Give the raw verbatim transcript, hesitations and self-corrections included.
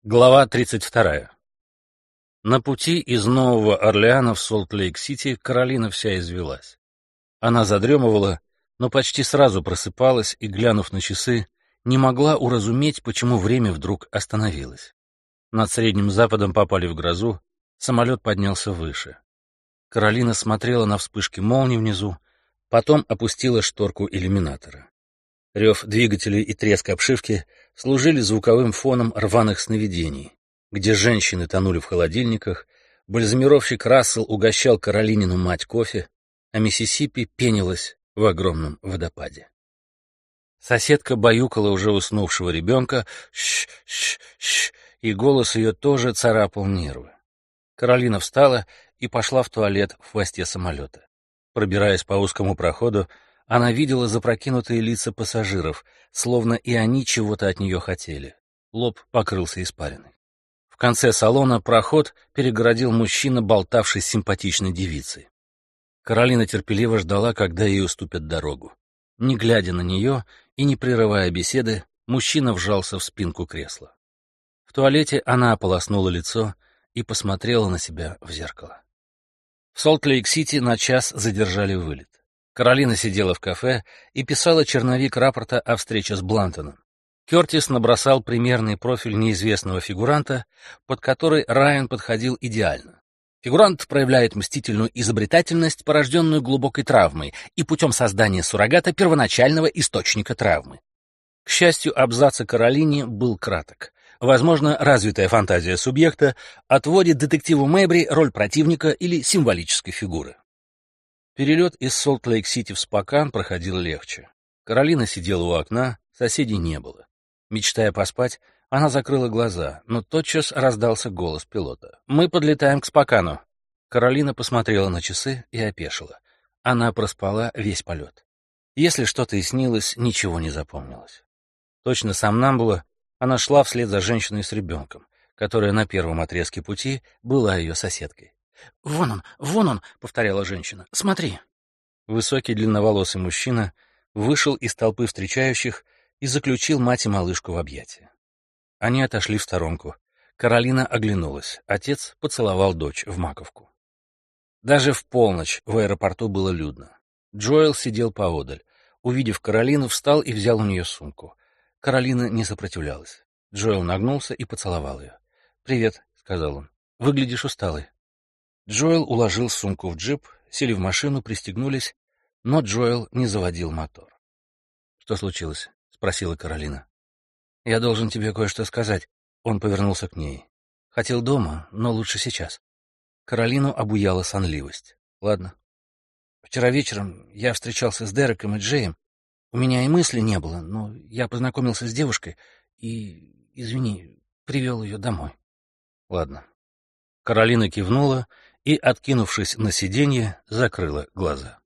Глава тридцать вторая. На пути из Нового Орлеана в Солт-Лейк-Сити Каролина вся извелась. Она задремывала, но почти сразу просыпалась и, глянув на часы, не могла уразуметь, почему время вдруг остановилось. Над Средним Западом попали в грозу, самолет поднялся выше. Каролина смотрела на вспышки молний внизу, потом опустила шторку иллюминатора. Рев двигателей и треск обшивки служили звуковым фоном рваных сновидений, где женщины тонули в холодильниках, бальзамировщик Рассел угощал Каролинину мать кофе, а Миссисипи пенилась в огромном водопаде. Соседка баюкала уже уснувшего ребенка, «щ-щ-щ», и голос ее тоже царапал нервы. Каролина встала и пошла в туалет в хвосте самолета. Пробираясь по узкому проходу, она видела запрокинутые лица пассажиров, словно и они чего-то от нее хотели. Лоб покрылся испариной. В конце салона проход перегородил мужчина, болтавший с симпатичной девицей. Каролина терпеливо ждала, когда ей уступят дорогу. Не глядя на нее и не прерывая беседы, мужчина вжался в спинку кресла. В туалете она ополоснула лицо и посмотрела на себя в зеркало. В Солт-Лейк-Сити на час задержали вылет. Каролина сидела в кафе и писала черновик рапорта о встрече с Блантоном. Кертис набросал примерный профиль неизвестного фигуранта, под который Райан подходил идеально. Фигурант проявляет мстительную изобретательность, порожденную глубокой травмой, и путем создания суррогата первоначального источника травмы. К счастью, абзац о Каролине был краток. Возможно, развитая фантазия субъекта отводит детективу Мэйбри роль противника или символической фигуры. Перелет из Солт-Лейк-Сити в Спокан проходил легче. Каролина сидела у окна, соседей не было. Мечтая поспать, она закрыла глаза, но тотчас раздался голос пилота. «Мы подлетаем к Спокану». Каролина посмотрела на часы и опешила. Она проспала весь полет. Если что-то и снилось, ничего не запомнилось. Точно сомнамбула, она шла вслед за женщиной с ребенком, которая на первом отрезке пути была ее соседкой. «Вон он, вон он!» — повторяла женщина. «Смотри!» Высокий длинноволосый мужчина вышел из толпы встречающих и заключил мать и малышку в объятия. Они отошли в сторонку. Каролина оглянулась. Отец поцеловал дочь в маковку. Даже в полночь в аэропорту было людно. Джоэл сидел поодаль. Увидев Каролину, встал и взял у нее сумку. Каролина не сопротивлялась. Джоэл нагнулся и поцеловал ее. «Привет», — сказал он. «Выглядишь усталой». Джоэл уложил сумку в джип, сели в машину, пристегнулись, но Джоэл не заводил мотор. «Что случилось?» — спросила Каролина. «Я должен тебе кое-что сказать». Он повернулся к ней. «Хотел дома, но лучше сейчас». Каролину обуяла сонливость. «Ладно. Вчера вечером я встречался с Дереком и Джеем. У меня и мысли не было, но я познакомился с девушкой и, извини, привел ее домой». «Ладно». Каролина кивнула и, откинувшись на сиденье, закрыла глаза.